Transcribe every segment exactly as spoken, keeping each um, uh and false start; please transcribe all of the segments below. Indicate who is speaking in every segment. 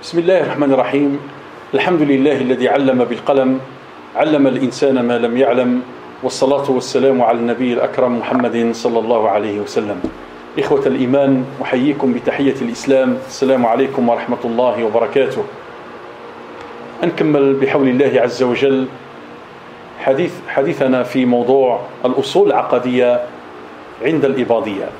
Speaker 1: بسم الله الرحمن الرحيم. الحمد لله الذي علم بالقلم، علم الإنسان ما لم يعلم، والصلاة والسلام على النبي الأكرم محمد صلى الله عليه وسلم. إخوة الإيمان، أحييكم بتحية الإسلام، السلام عليكم ورحمة الله وبركاته. نكمل بحول الله عز وجل حديث حديثنا في موضوع الأصول العقدية عند الإباضية.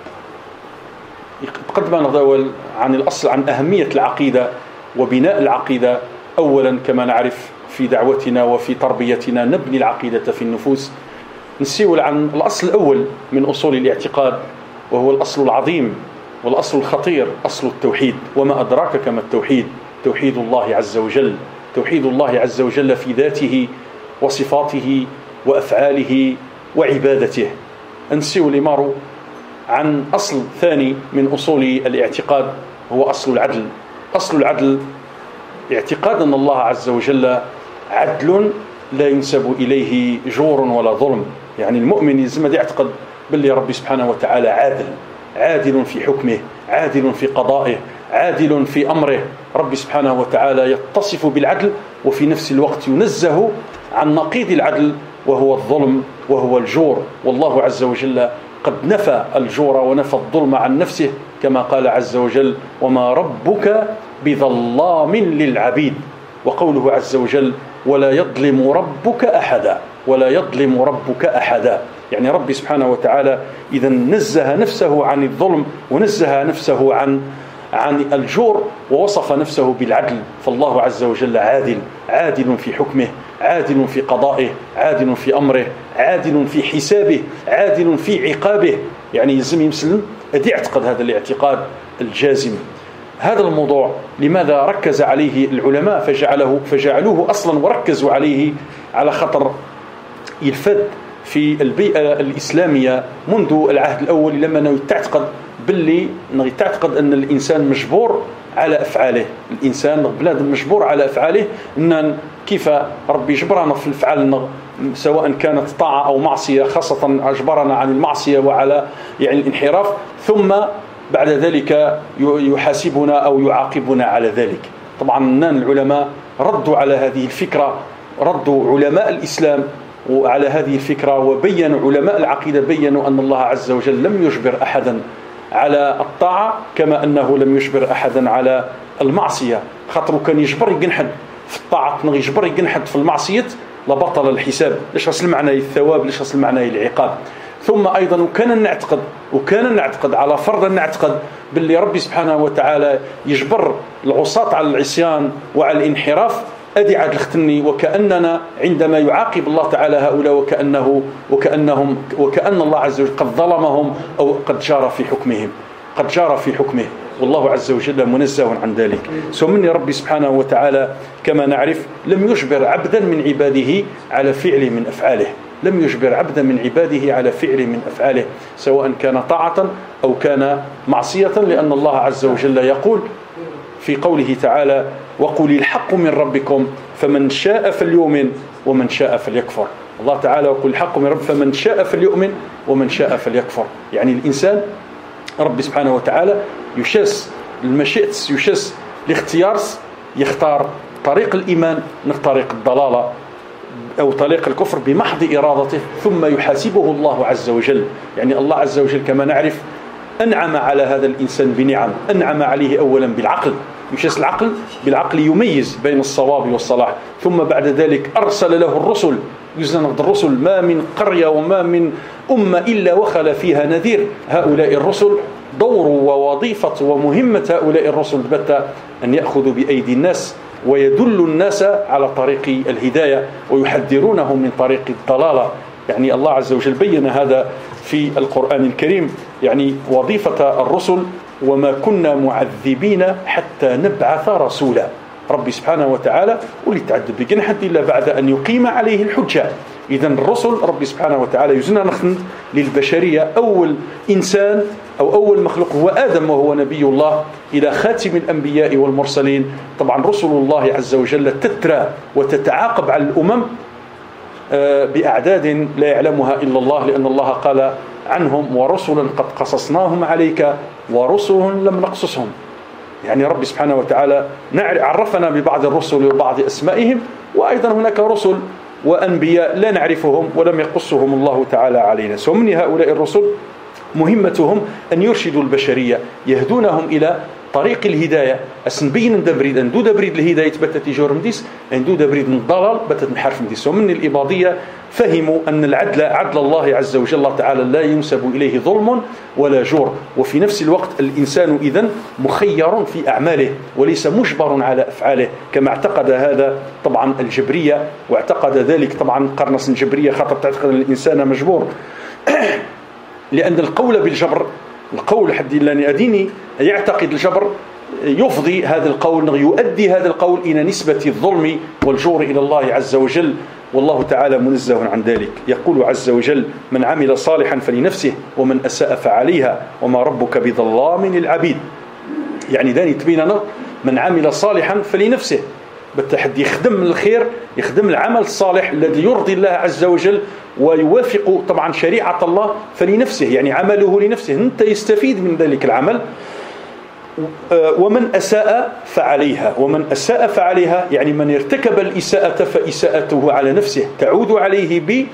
Speaker 1: قد ما نتداول عن الأصل، عن أهمية العقيدة وبناء العقيدة. أولا كما نعرف في دعوتنا وفي تربيتنا نبني العقيدة في النفوس. نسيول عن الأصل الأول من أصول الاعتقاد، وهو الأصل العظيم والأصل الخطير، أصل التوحيد. وما أدراك كما التوحيد؟ توحيد الله عز وجل، توحيد الله عز وجل في ذاته وصفاته وأفعاله وعبادته. نسيول مارو عن أصل ثاني من أصول الاعتقاد، هو أصل العدل. أصل العدل اعتقاد أن الله عز وجل عدل لا ينسب إليه جور ولا ظلم. يعني المؤمن يلزم يعتقد باللي ربي سبحانه وتعالى عادل، عادل في حكمه، عادل في قضائه، عادل في أمره. ربي سبحانه وتعالى يتصف بالعدل، وفي نفس الوقت ينزه عن نقيض العدل وهو الظلم وهو الجور. والله عز وجل قد نفى الجور ونفى الظلم عن نفسه، كما قال عز وجل: وما ربك بظلام للعبيد. وقوله عز وجل: ولا يظلم ربك أحدا، ولا يظلم ربك أحدا. يعني ربي سبحانه وتعالى إذا نزه نفسه عن الظلم ونزه نفسه عن عن الجور ووصف نفسه بالعدل. فالله عز وجل عادل، عادل في حكمه، عادل في قضائه، عادل في أمره، عادل في حسابه، عادل في عقابه. يعني يلزم يمسلم أدي اعتقد هذا الاعتقاد الجازم. هذا الموضوع لماذا ركز عليه العلماء فجعله فجعلوه أصلا وركزوا عليه على خطر يلفد في البيئة الإسلامية منذ العهد الأول، لما تعتقد باللي تعتقد أن الإنسان مجبور على أفعاله. الإنسان بلاد مجبور على أفعاله، أن كيف ربي جبرنا في الفعل سواء كانت طاعة أو معصية، خاصة أجبرنا عن المعصية وعلى يعني الانحراف، ثم بعد ذلك يحاسبنا أو يعاقبنا على ذلك. طبعا العلماء ردوا على هذه الفكرة، ردوا علماء الإسلام وعلى هذه الفكرة، وبينوا علماء العقيدة بينوا أن الله عز وجل لم يجبر أحدا على الطاعة كما أنه لم يجبر أحدا على المعصية. خاطر كان يجبر يجنحد في الطاعة يجبر يجنحد في المعصية لبطل الحساب. ليش أصل معنى الثواب، ليش أصل معنى العقاب. ثم أيضا وكان نعتقد وكان نعتقد على فرض نعتقد باللي ربي سبحانه وتعالى يجبر العصاة على العصيان وعلى الانحراف. أدي عاد الختني وكأننا عندما يعاقب الله تعالى هؤلاء وكأنه وكأنهم وكأن الله عز وجل قد ظلمهم أو قد جار في حكمهم، قد جار في حكمه، والله عز وجل منزه عن ذلك. سمني ربي سبحانه وتعالى كما نعرف لم يجبر عبدا من عباده على فعل من أفعاله، لم يجبر عبدا من عباده على فعل من أفعاله، سواء كان طاعة أو كان معصية، لأن الله عز وجل يقول في قوله تعالى: وقل الحق من ربكم فمن شاء فليؤمن ومن شاء فليكفر. الله تعالى يقول الحق من رب فمن شاء فليؤمن ومن شاء فليكفر. يعني الإنسان ربي سبحانه وتعالى يشاس المشيئة، يشاس الاختيار، يختار طريق الإيمان من طريق الضلالة أو طريق الكفر بمحض إرادته، ثم يحاسبه الله عز وجل. يعني الله عز وجل كما نعرف أنعم على هذا الإنسان بنعم، أنعم عليه أولا بالعقل، يشاس العقل بالعقل يميز بين الصواب والصلاح، ثم بعد ذلك أرسل له الرسل. يزن الرسل ما من قرية وما من أمة إلا وخل فيها نذير. هؤلاء الرسل دور ووظيفة ومهمة هؤلاء الرسل بت أن يأخذوا بأيدي الناس ويدلوا الناس على طريق الهداية ويحذرونهم من طريق الضلالة. يعني الله عز وجل بين هذا في القرآن الكريم، يعني وظيفة الرسل: وما كنا معذبين حتى نبعث رسولا. ربي سبحانه وتعالى وليتعذب بجنحة إلا بعد أن يقيم عليه الحجة. إذن الرسل ربي سبحانه وتعالى يزنا نخن للبشرية. أول إنسان أو أول مخلوق هو آدم، وهو نبي الله، إلى خاتم الأنبياء والمرسلين. طبعا رسل الله عز وجل تترى وتتعاقب على الأمم بأعداد لا يعلمها إلا الله، لأن الله قال عنهم: ورسلا قد قصصناهم عليك ورسل لم نقصصهم. يعني رب سبحانه وتعالى عرفنا ببعض الرسل وبعض أسمائهم، وأيضا هناك رسل وأنبياء لا نعرفهم ولم يقصهم الله تعالى علينا. ومن هؤلاء الرسل مهمتهم أن يرشدوا البشرية، يهدونهم إلى طريق الهداية. أسنبين دبريد أن دو دبريد الهداية بتت جور مديس، أن دو دبريد من الضلال بتت من حرف مديس. ومن الإباضية فهموا أن العدل عدل الله عز وجل الله تعالى لا ينسب إليه ظلم ولا جور، وفي نفس الوقت الإنسان إذن مخير في أعماله وليس مجبر على أفعاله، كما اعتقد هذا طبعا الجبرية، واعتقد ذلك طبعا قرنص الجبرية خاطر تعتقد أن الإنسان مجبور لأن القول بالجبر، القول حد لاني أديني يعتقد الجبر يفضي هذا القول، يؤدي هذا القول إلى نسبة الظلم والجور إلى الله عز وجل، والله تعالى منزه عن ذلك. يقول عز وجل: من عمل صالحا فلنفسه ومن أساء فعليها وما ربك بظلام للعبيد. يعني داني تبيننا من عمل صالحا فلنفسه، بالتحدي يخدم الخير، يخدم العمل الصالح الذي يرضي الله عز وجل ويوافق طبعا شريعة الله فلنفسه، يعني عمله لنفسه، أنت يستفيد من ذلك العمل. ومن أساء فعليها، ومن أساء فعليها يعني من ارتكب الإساءة فإساءته على نفسه، تعود عليه ب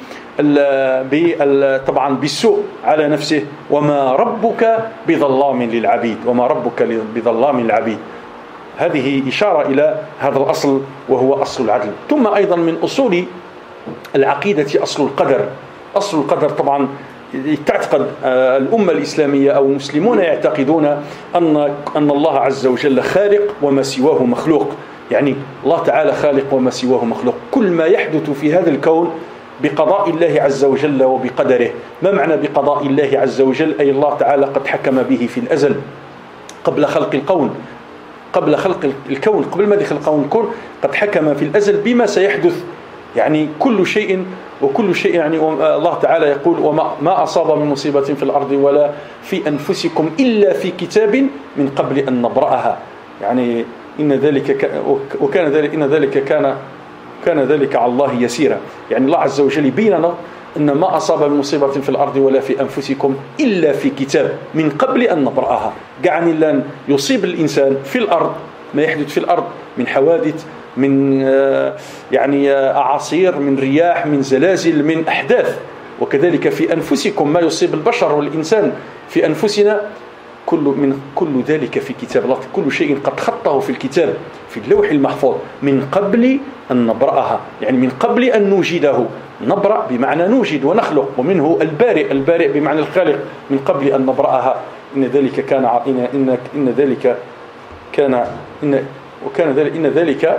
Speaker 1: طبعا بالسوء على نفسه. وما ربك بظلام للعبيد، وما ربك بظلام للعبيد. هذه إشارة إلى هذا الأصل وهو أصل العدل. ثم أيضا من أصول العقيدة أصل القدر. أصل القدر طبعا تعتقد الأمة الإسلامية أو المسلمون يعتقدون أن أن الله عز وجل خالق وما سواه مخلوق، يعني الله تعالى خالق وما سواه مخلوق. كل ما يحدث في هذا الكون بقضاء الله عز وجل وبقدره. ما معنى بقضاء الله عز وجل؟ أي الله تعالى قد حكم به في الأزل قبل خلق الكون، قبل خلق الكون، قبل ما يخلق الكون قد حكم في الأزل بما سيحدث، يعني كل شيء وكل شيء. يعني الله تعالى يقول: وما ما أصاب من مصيبة في الأرض ولا في أنفسكم إلا في كتاب من قبل أن نبرأها. يعني إن ذلك وكان ذلك إن ذلك كان كان ذلك على الله يسيرا. يعني الله عز وجل يبيننا أن ما أصاب من مصيبة في الأرض ولا في أنفسكم إلا في كتاب من قبل أن نبرأها. يعني لن يصيب الإنسان في الأرض ما يحدث في الأرض من حوادث، من يعني أعاصير، من رياح، من زلازل، من أحداث. وكذلك في أنفسكم ما يصيب البشر والإنسان في أنفسنا، كل من كل ذلك في كتاب الله. كل شيء قد خطه في الكتاب في اللوح المحفوظ من قبل أن نبرأها، يعني من قبل أن نوجده. نبرأ بمعنى نوجد ونخلق، ومنه البارئ، البارئ بمعنى الخالق، من قبل أن نبرأها. إن ذلك كان إن إن, إن ذلك كان إن وكان ذلك إن ذلك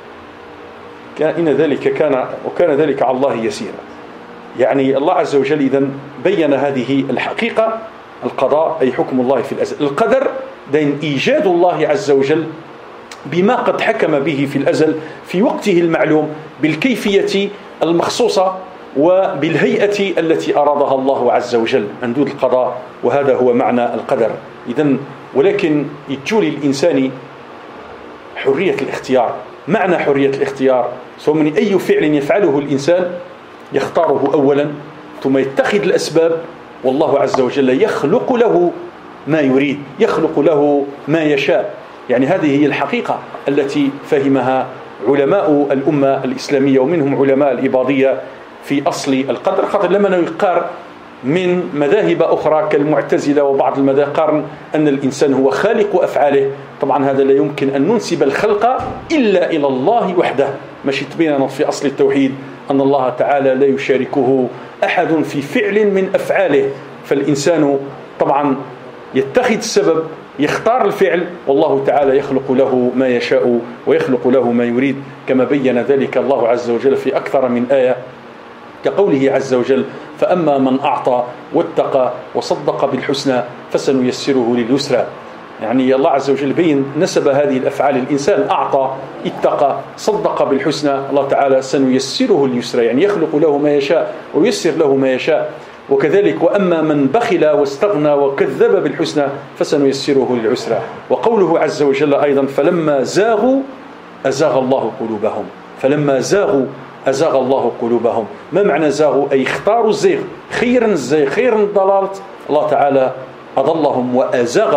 Speaker 1: كان إن ذلك كان وكان ذلك على الله يسيرا. يعني الله عز وجل إذن بين هذه الحقيقة، القضاء أي حكم الله في الأزل. القدر دين إيجاد الله عز وجل بما قد حكم به في الأزل في وقته المعلوم، بالكيفية المخصوصة وبالهيئة التي أرادها الله عز وجل، حدود القضاء. وهذا هو معنى القدر. إذن ولكن يتجولي الإنسان حرية الاختيار. معنى حرية الاختيار ثم من أي فعل يفعله الإنسان يختاره أولا، ثم يتخذ الأسباب، والله عز وجل يخلق له ما يريد، يخلق له ما يشاء. يعني هذه هي الحقيقة التي فهمها علماء الأمة الإسلامية، ومنهم علماء الإباضية في أصل القدر. خاطر لما يقار من مذاهب أخرى كالمعتزلة وبعض المذاهب قارن أن الإنسان هو خالق أفعاله. طبعا هذا لا يمكن أن ننسب الخلق إلا إلى الله وحده. ماشي تبين في أصل التوحيد أن الله تعالى لا يشاركه أحد في فعل من أفعاله، فالإنسان طبعا يتخذ السبب، يختار الفعل، والله تعالى يخلق له ما يشاء ويخلق له ما يريد، كما بين ذلك الله عز وجل في أكثر من آية، كقوله عز وجل: فأما من أعطى واتقى وصدق بالحسنى فسنيسره لليسرى. يعني الله عز وجل بين نسب هذه الأفعال. الإنسان أعطى، اتقى، صدق بالحسنى، الله تعالى سنيسره لليسرى، يعني يخلق له ما يشاء ويسر له ما يشاء. وكذلك وأما من بخل واستغنى وكذب بالحسنى فسنيسره للعسرى. وقوله عز وجل أيضا: فلما زاغوا أزاغ الله قلوبهم. فلما زاغوا أزاغ الله قلوبهم. ما معنى زاغوا؟ أي اختاروا الزيغ، خيرا الزيغ، خيرا الضلال، الله تعالى أضلهم وأزاغهم.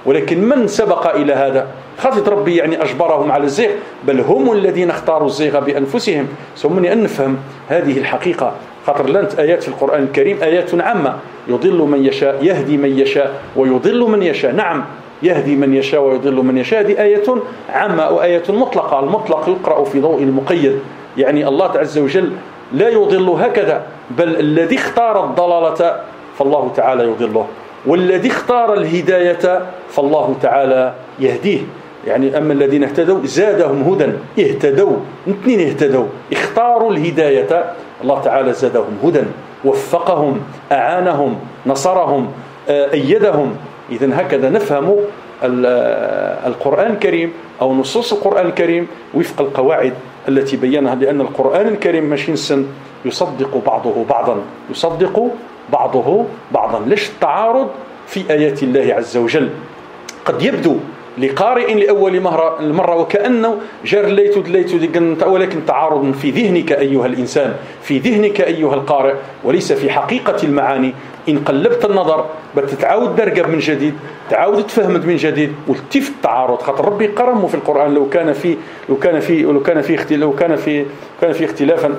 Speaker 1: ولكن من سبق إلى هذا؟ خاطر ربي يعني أجبرهم على الزيغ، بل هم الذين اختاروا الزيغ بأنفسهم. سمني أن نفهم هذه الحقيقة، خاطر لانت آيات في القرآن الكريم آيات عامة، يضل من يشاء، يهدي من يشاء ويضل من يشاء. نعم، يهدي من يشاء ويضل من يشاء، هذه آية عامة أو آية مطلقة. المطلق يقرأ في ضوء المقيد، يعني الله عز وجل لا يضل هكذا، بل الذي اختار الضلالة فالله تعالى يضله، والذي اختار الهداية فالله تعالى يهديه. يعني أما الذين اهتدوا زادهم هدى، اهتدوا اثنين اهتدوا، اختاروا الهداية، الله تعالى زادهم هدى، وفقهم، أعانهم، نصرهم، أيدهم. إذن هكذا نفهم القرآن الكريم أو نصوص القرآن الكريم وفق القواعد التي بينها، لأن القرآن الكريم ماشي نسن يصدق بعضه بعضا، يصدق بعضه بعضا. ليش التعارض في آيات الله عز وجل؟ قد يبدو لقارئ لأول مرة, المرة وكأنه جار ليتو دليتو، ولكن تعارض في ذهنك أيها الإنسان، في ذهنك أيها القارئ، وليس في حقيقة المعاني. إن قلبت النظر بتتعاود درقب من جديد، تعاود تفهمت من جديد وتف التعارض. خاطر ربي قرمه في القرآن لو كان في لو كان في لو كان في لو كان في كان في اختلافا،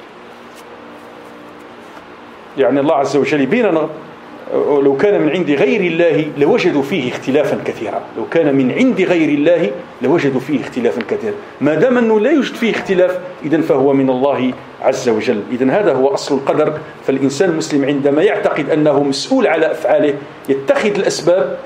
Speaker 1: يعني الله عز وجل يبيننا لو كان من عند غير الله لوجدوا فيه اختلافا كثيرا، لو كان من عند غير الله لوجدوا فيه اختلافا كثيرا. ما دام أنه لا يوجد فيه اختلاف إذن فهو من الله عز وجل. إذن هذا هو أصل القدر. فالإنسان المسلم عندما يعتقد أنه مسؤول على أفعاله يتخذ الأسباب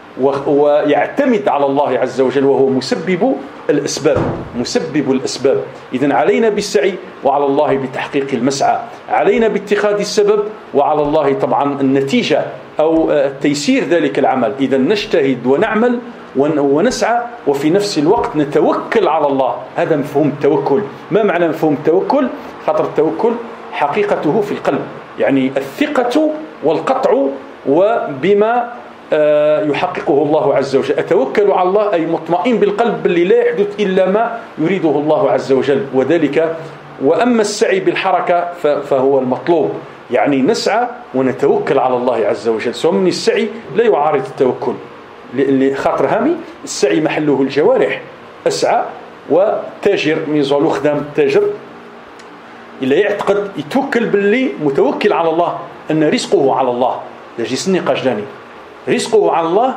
Speaker 1: ويعتمد على الله عز وجل، وهو مسبب الأسباب، مسبب الأسباب. إذن علينا بالسعي وعلى الله بتحقيق المسعى، علينا باتخاذ السبب وعلى الله طبعا النتيجة أو تيسير ذلك العمل. إذن نجتهد ونعمل ونسعى وفي نفس الوقت نتوكل على الله. هذا مفهوم التوكل. ما معنى مفهوم التوكل؟ خاطر التوكل حقيقته في القلب، يعني الثقة والقطع وبما يحققه الله عز وجل. أتوكل على الله أي مطمئن بالقلب اللي لا يحدث إلا ما يريده الله عز وجل، وذلك. وأما السعي بالحركة فهو المطلوب، يعني نسعى ونتوكل على الله عز وجل. سمني السعي لا يعارض التوكل، لخاطر هامي السعي محله الجوارح. أسعى وتاجر ميزالو خدام تاجر إلا يعتقد يتوكل باللي متوكل على الله، أن رزقه على الله. يجي سني قجداني رزقه على الله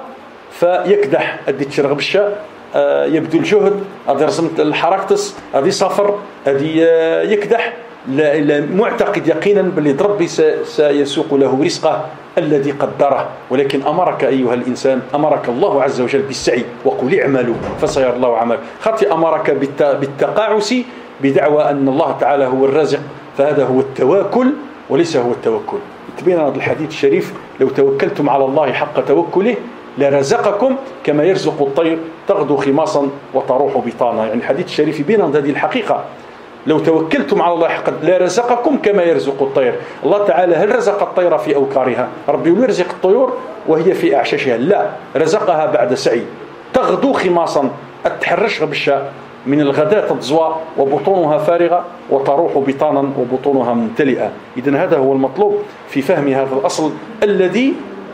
Speaker 1: فيكدح أدي تشرغ بالشا، يبذل الجهد، أدي رسمت الحركتس، أدي سفر، أدي يكدح، لا, لا معتقد يقينا باللي ربي سيسوق له رزقه الذي قدره. ولكن أمرك أيها الإنسان، أمرك الله عز وجل بالسعي، وقل اعملوا فسيرى الله عمل. خاطئ أمرك بالتقاعس بدعوى أن الله تعالى هو الرازق، فهذا هو التواكل وليس هو التوكل. تبين هذا الحديث الشريف: لو توكلتم على الله حق توكله لرزقكم كما يرزق الطير تغدو خماصا وتروح بطانا. يعني الحديث الشريف يبين هذه الحقيقة: لو توكلتم على الله حق لرزقكم كما يرزق الطير. الله تعالى هل رزق الطير في أوكارها؟ ربي يرزق الطيور وهي في أعشاشها؟ لا، رزقها بعد سعي. تغدو خماصا، أتحرش بالشاء من الغداة تضزوى وبطونها فارغة، وتروح بطانا وبطونها ممتلئة. إذن هذا هو المطلوب في فهم هذا الأصل الذي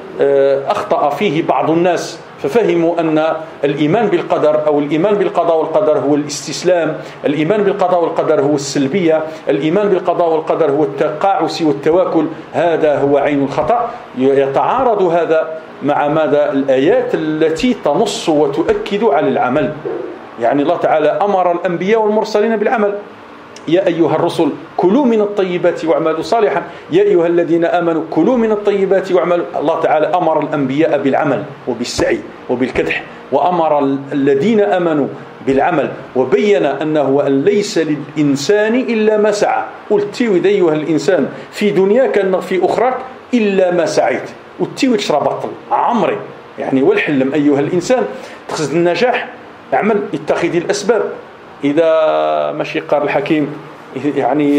Speaker 1: أخطأ فيه بعض الناس، ففهموا أن الإيمان بالقدر أو الإيمان بالقضاء والقدر هو الاستسلام، الإيمان بالقضاء والقدر هو السلبية، الإيمان بالقضاء والقدر هو التقاعس والتواكل. هذا هو عين الخطأ. يتعارض هذا مع ماذا؟ الآيات التي تنص وتؤكد على العمل. يعني الله تعالى أمر الأنبياء والمرسلين بالعمل: يا أيها الرسل كلوا من الطيبات واعملوا صالحا، يا أيها الذين آمنوا كلوا من الطيبات واعملوا. الله تعالى أمر الأنبياء بالعمل وبالسعي وبالكدح، وأمر الذين آمنوا بالعمل، وبين أنه أن ليس للإنسان إلا ما سعى. قلت أيها الإنسان في دنياك في أخراك إلا ما سعيت، وتيوي تشرب بطل عمري. يعني والحلم أيها الإنسان تقصد النجاح، اعمل، اتخذ الأسباب. إذا ماشي قال الحكيم يعني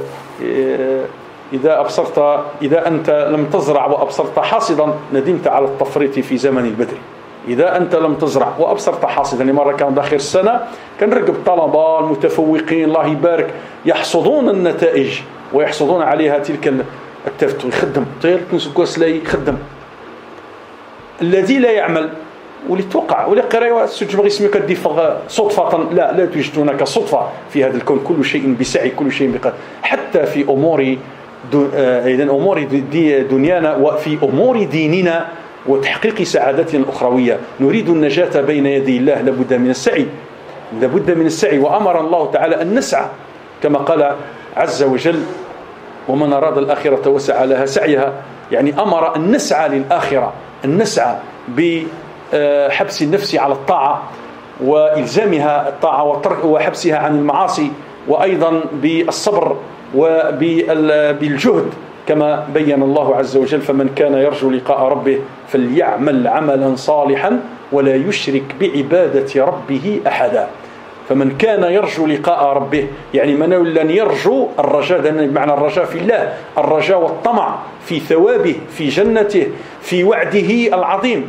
Speaker 1: إذا أبصرت إذا أنت لم تزرع وأبصرت حاصدا ندمت على التفريط في زمن البدر. إذا أنت لم تزرع وأبصرت حاصدا، مرة كان داخل السنة كان رقب الطلبة المتفوقين الله يبارك يحصدون النتائج ويحصدون عليها تلك التفتو، يخدم طير كنسكوس لا يخدم. الذي لا يعمل واللي توقع واللي قرايه تجبغ اسمك ديفغ صدفة، لا لا توجد هناك صدفة في هذا الكون، كل شيء بسعي، كل شيء بقدر، حتى في أمور إذن أمور دي دنيانا وفي أمور ديننا وتحقيق سعادتنا الأخروية. نريد النجاة بين يدي الله، لابد من السعي، لابد من السعي. وأمر الله تعالى أن نسعى كما قال عز وجل: ومن أراد الآخرة وسعى لها سعيها. يعني أمر أن نسعى للآخرة، أن نسعى بحبس النفس على الطاعة وإلزامها الطاعة وحبسها عن المعاصي، وأيضا بالصبر وبالجهد كما بين الله عز وجل: فمن كان يرجو لقاء ربه فليعمل عملا صالحا ولا يشرك بعبادة ربه أحدا. فمن كان يرجو لقاء ربه، يعني من لن يرجو الرجاء، بمعنى الرجاء في الله، الرجاء والطمع في ثوابه، في جنته، في وعده العظيم،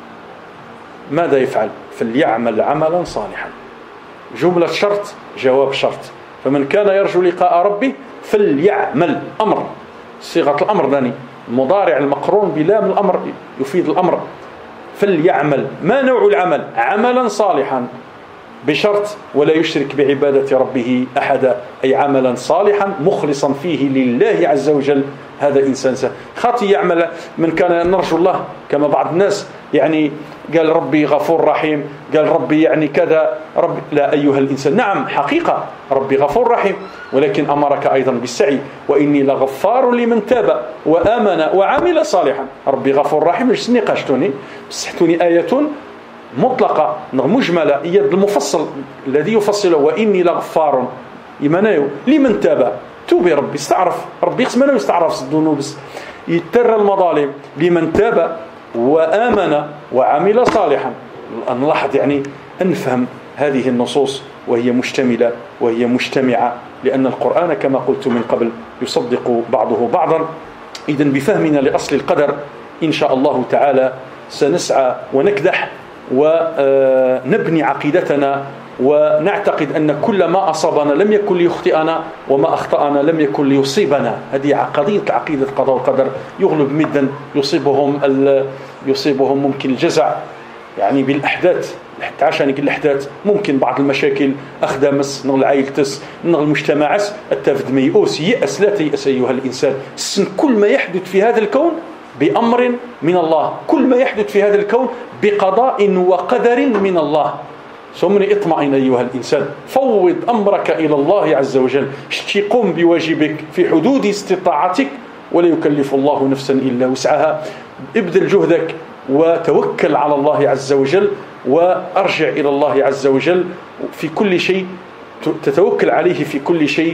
Speaker 1: ماذا يفعل؟ فليعمل عملا صالحا. جملة شرط، جواب شرط. فمن كان يرجو لقاء ربه فليعمل، أمر، صيغة الأمر داني، المضارع المقرون بلام الأمر يفيد الأمر. فليعمل، ما نوع العمل؟ عملا صالحا بشرط ولا يشرك بعبادة ربه أحدا، أي عملا صالحا مخلصا فيه لله عز وجل. هذا إنسان سهل. خاطي يعمل من كان نرجو الله، كما بعض الناس يعني قال ربي غفور رحيم، قال ربي يعني كذا، رب لا أيها الإنسان، نعم حقيقة ربي غفور رحيم، ولكن أمرك أيضا بالسعي: وإني لغفار لمن تاب وآمن وعمل صالحا. ربي غفور رحيم، مش نقاشتوني بسحتوني آية مطلقة مجملة، هي المفصل الذي يفصله: وإني لغفار يمنايو لمن تاب، توبي ربي استعرف، ربي يقسم لا يستعرف الذنوب، يتر المظالم، لمن تاب وآمن وعمل صالحا. نلاحظ يعني أن نفهم هذه النصوص وهي مشتملة وهي مجتمعة، لأن القرآن كما قلت من قبل يصدق بعضه بعضا. إذن بفهمنا لأصل القدر إن شاء الله تعالى سنسعى ونكدح ونبني عقيدتنا، ونعتقد أن كل ما أصابنا لم يكن ليخطئنا، وما أخطأنا لم يكن ليصيبنا. هذه قضية عقيدة القضاء والقدر. يغلب مدا يصيبهم يصيبهم ممكن الجزع يعني بالأحداث، حتى عشان الأحداث ممكن بعض المشاكل أخدمس نغ العائلتس نغ المجتمعس التفد ميؤوس يأس. لا تيأس أيها الإنسان، سن كل ما يحدث في هذا الكون بأمر من الله، كل ما يحدث في هذا الكون بقضاء وقدر من الله. ثم اطمئن أيها الإنسان، فوض أمرك إلى الله عز وجل، قم بواجبك في حدود استطاعتك، ولا يكلف الله نفسا إلا وسعها. ابذل جهدك وتوكل على الله عز وجل، وأرجع إلى الله عز وجل في كل شيء، تتوكل عليه في كل شيء،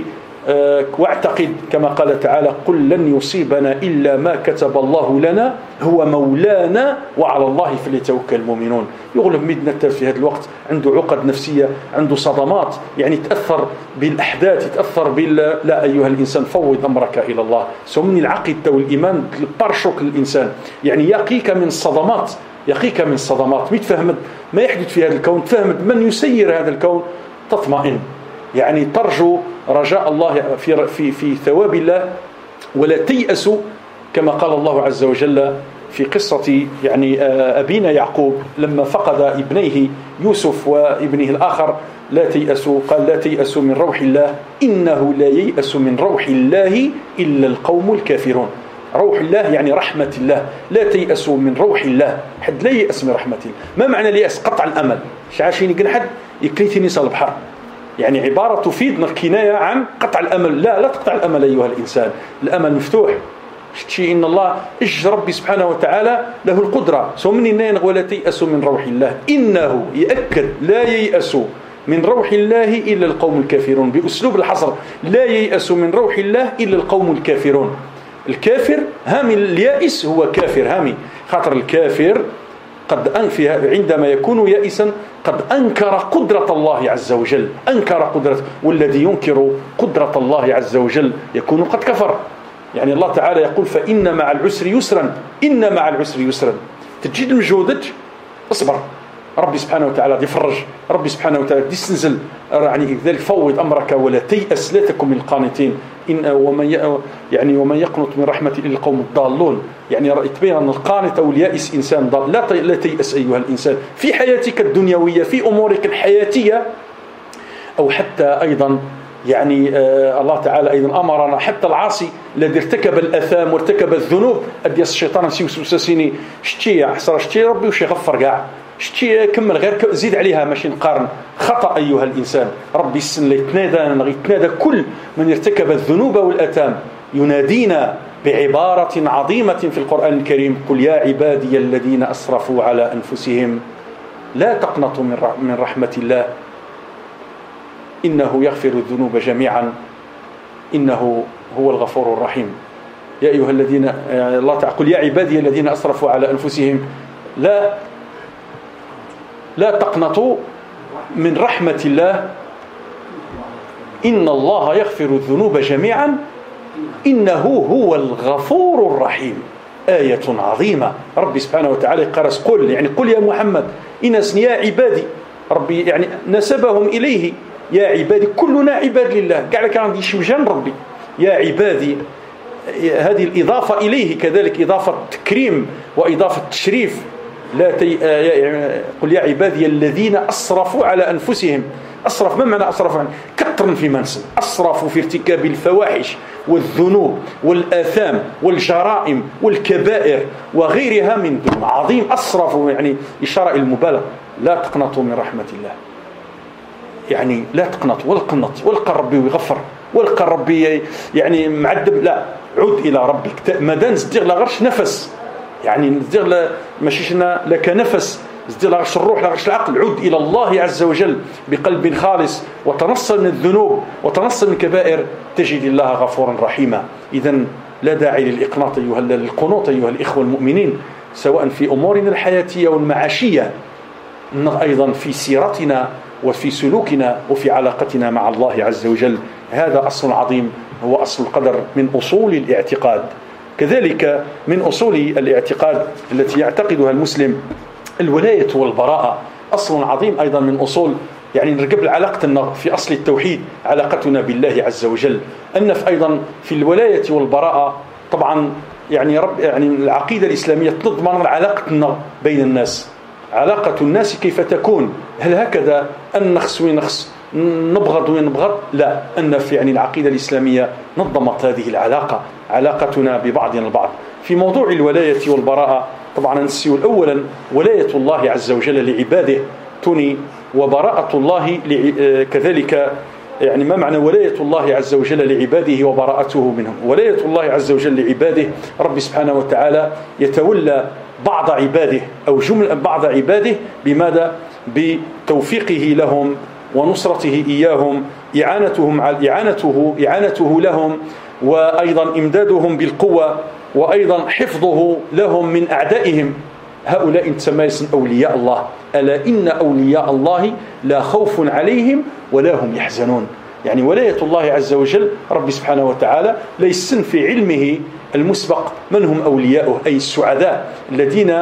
Speaker 1: واعتقد كما قال تعالى: قل لن يصيبنا إلا ما كتب الله لنا هو مولانا وعلى الله فليتوكل المؤمنون. يغلب مدنا في هذا الوقت عنده عقد نفسية، عنده صدمات، يعني تأثر بالأحداث، تأثر بال لا أيها الإنسان، فوض أمرك إلى الله. سمني العقيدة والإيمان البارشوك للإنسان، يعني يقيك من الصدمات، يقيك من الصدمات. متفهمت ما يحدث في هذا الكون، تفهمت من يسير هذا الكون، تطمئن، يعني ترجو رجاء الله في في في ثواب الله، ولا تيأسوا كما قال الله عز وجل في قصة يعني أبينا يعقوب لما فقد ابنيه يوسف وابنه الآخر: لا تيأسوا، قال: لا تيأسوا من روح الله إنه لا ييأس من روح الله إلا القوم الكافرون. روح الله يعني رحمة الله، لا تيأسوا من روح الله، حد لا ييأس من رحمة الله. ما معنى اليأس؟ قطع الأمل. شعاشين يقول حد يكريتني صال بحر، يعني عبارة تفيد كناية عن قطع الأمل. لا لا تقطع الأمل أيها الإنسان، الأمل مفتوح. شيء إن الله إج ربي سبحانه وتعالى له القدرة. سومني نين ولا تيأسوا من روح الله، إنه يأكد لا ييأسوا من روح الله إلا القوم الكافرون، بأسلوب الحصر: لا ييأسوا من روح الله إلا القوم الكافرون. الكافر هامي، اليائس هو كافر هامي، خاطر الكافر قد أنفي عندما يكون يائسا قد أنكر قدرة الله عز وجل، أنكر قدرة، والذي ينكر قدرة الله عز وجل يكون قد كفر. يعني الله تعالى يقول: فإن مع العسر يسرا، إن مع العسر يسرا. تجد مجهودك اصبر، ربي سبحانه وتعالى يفرج، ربي سبحانه وتعالى يستنزل. يعني ذلك فوض أمرك ولا تيأس، لا تكن من القانتين. إن ومن يعني ومن يقنط من رحمة إلا القوم الضالون. يعني تبين أن القانط أو اليائس إنسان ضال. لا لا تيأس أيها الإنسان في حياتك الدنيوية، في أمورك الحياتية، أو حتى أيضا يعني آه الله تعالى أيضا أمرنا حتى العاصي الذي ارتكب الأثام وارتكب الذنوب أدي الشيطان سيوسوسيني شتي حصر شتي ربي وش يغفر كاع شتي كمل غير زيد عليها ماشي نقارن. خطأ أيها الإنسان. ربي السن اللي يتنادى يتنادى كل من ارتكب الذنوب والأثام، ينادينا بعبارة عظيمة في القرآن الكريم: قل يا عبادي الذين أسرفوا على أنفسهم لا تقنطوا من رحمة الله إنه يغفر الذنوب جميعا إنه هو الغفور الرحيم. يا أيها الذين الله تعالى قل يا عبادي الذين أسرفوا على أنفسهم لا لا تقنطوا من رحمة الله إن الله يغفر الذنوب جميعا إنه هو الغفور الرحيم. آية عظيمة. ربي سبحانه وتعالى قرس قل يعني قل يا محمد إنس يا عبادي. ربي يعني نسبهم إليه يا عبادي، كلنا عباد لله. قاعد كان عندي شوجان ربي يا عبادي، هذه الإضافة إليه كذلك إضافة تكريم وإضافة تشريف. لا تي... قل يا عبادي الذين أسرفوا على أنفسهم. أسرف ما معنى أسرف؟ يعني كثر في منسل، أسرفوا في ارتكاب الفواحش والذنوب والآثام والجرائم والكبائر وغيرها من ذنوب عظيم. أسرفوا يعني إشارة إلى المبالغة. لا تقنطوا من رحمة الله، يعني لا تقنط والقنط والقى ربي ويغفر والقى ربي يعني معذب. لا، عد إلى ربك. مادام زدير لا غرش نفس، يعني زدير لا ماشيش لك نفس، زدير لا غرش الروح لا غرش العقل. عد إلى الله عز وجل بقلب خالص وتنصل من الذنوب وتنصل من الكبائر، تجد الله غفورا رحيما. إذن لا داعي للإقناط أيها للقنوط أيها الإخوة المؤمنين، سواء في أمورنا الحياتية والمعاشية، أيضا في سيرتنا وفي سلوكنا وفي علاقتنا مع الله عز وجل. هذا أصل عظيم هو أصل القدر من أصول الاعتقاد. كذلك من أصول الاعتقاد التي يعتقدها المسلم الولاية والبراءة، أصل عظيم أيضا من أصول يعني نرقب علاقتنا في أصل التوحيد علاقتنا بالله عز وجل. أن في أيضا في الولاية والبراءة طبعا يعني رب يعني العقيدة الإسلامية تضمن علاقتنا بين الناس. علاقة الناس كيف تكون؟ هل هكذا أن نخس ونخس نبغض ونبغض؟ لا، أن في يعني العقيدة الإسلامية نظمت هذه العلاقة، علاقتنا ببعضنا البعض. في موضوع الولاية والبراءة طبعا نسيو أولا ولاية الله عز وجل لعباده تني، وبراءة الله كذلك. يعني ما معنى ولاية الله عز وجل لعباده وبراءته منهم؟ ولاية الله عز وجل لعباده، رب سبحانه وتعالى يتولى بعض عباده أو جمل بعض عباده بماذا؟ بتوفيقه لهم ونصرته إياهم، إعانتهم على إعانته إعانته لهم، وأيضا إمدادهم بالقوة، وأيضا حفظه لهم من أعدائهم. هؤلاء تسمى أولياء الله. ألا إن أولياء الله لا خوف عليهم ولا هم يحزنون. يعني ولاية الله عز وجل رب سبحانه وتعالى ليس في علمه المسبق من هم أولياؤه، أي السعداء الذين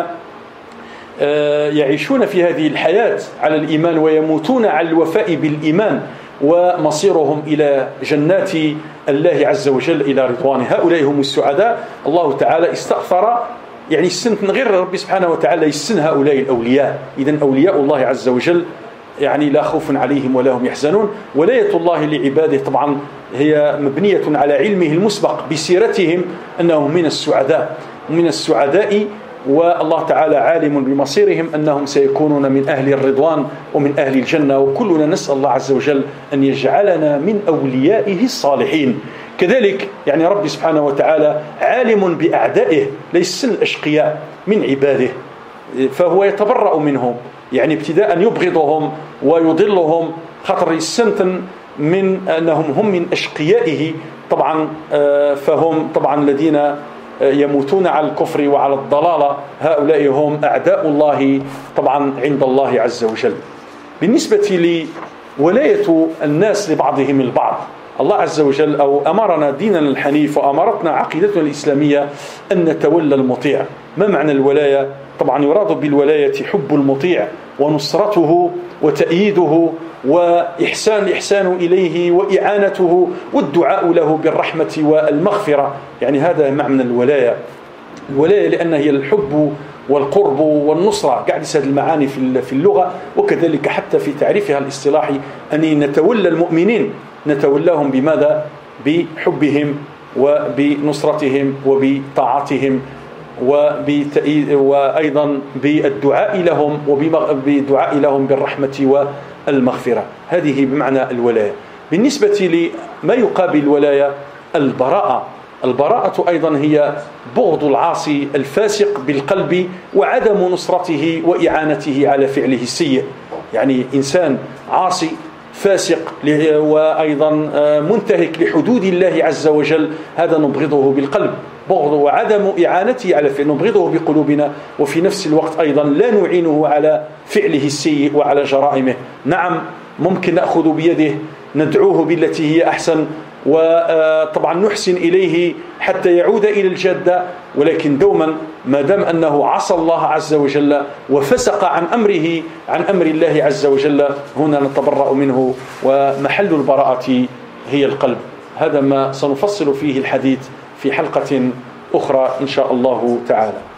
Speaker 1: يعيشون في هذه الحياة على الإيمان ويموتون على الوفاء بالإيمان ومصيرهم إلى جنات الله عز وجل إلى رضوانه. هؤلاء هم السعداء. الله تعالى استأثر يعني السن من غير ربي سبحانه وتعالى يسن هؤلاء الأولياء. إذن أولياء الله عز وجل يعني لا خوف عليهم ولا هم يحزنون. ولاية الله لعباده طبعا هي مبنية على علمه المسبق بسيرتهم أنهم من السعداء من السعداء والله تعالى عالم بمصيرهم أنهم سيكونون من أهل الرضوان ومن أهل الجنة. وكلنا نسأل الله عز وجل أن يجعلنا من أوليائه الصالحين. كذلك يعني ربي سبحانه وتعالى عالم بأعدائه ليس الأشقياء من عباده، فهو يتبرأ منهم، يعني ابتداء يبغضهم ويضلهم خطر السنتن من أنهم هم من أشقيائه. طبعا فهم طبعا الذين يموتون على الكفر وعلى الضلالة، هؤلاء هم أعداء الله طبعا عند الله عز وجل. بالنسبة لولاية الناس لبعضهم البعض، الله عز وجل أو أمرنا ديننا الحنيف وأمرتنا عقيدتنا الإسلامية أن نتولى المطيع. ما معنى الولاية؟ طبعا يراد بالولاية حب المطيع ونصرته وتأييده وإحسان الإحسان إليه وإعانته والدعاء له بالرحمة والمغفرة. يعني هذا معنى الولاية. الولاية لأن هي الحب والقرب والنصرة، قاعد هذه المعاني في اللغة، وكذلك حتى في تعريفها الاصطلاحي أن نتولى المؤمنين نتولاهم بماذا؟ بحبهم وبنصرتهم وبطاعتهم وأيضا بالدعاء لهم وبدعاء لهم بالرحمة والمغفرة. هذه بمعنى الولاية. بالنسبة لما يقابل الولاية البراءة. البراءة أيضا هي بغض العاصي الفاسق بالقلب وعدم نصرته وإعانته على فعله السيء. يعني إنسان عاصي فاسق وأيضا منتهك لحدود الله عز وجل، هذا نبغضه بالقلب، بغض وعدم إعانته على فعله نبغضه بقلوبنا، وفي نفس الوقت أيضا لا نعينه على فعله السيء وعلى جرائمه. نعم ممكن نأخذ بيده ندعوه بالتي هي أحسن، وطبعا نحسن إليه حتى يعود إلى الجادة، ولكن دوما ما دام أنه عصى الله عز وجل وفسق عن أمره عن أمر الله عز وجل، هنا نتبرأ منه، ومحل البراءة هي القلب. هذا ما سنفصل فيه الحديث في حلقة أخرى إن شاء الله تعالى.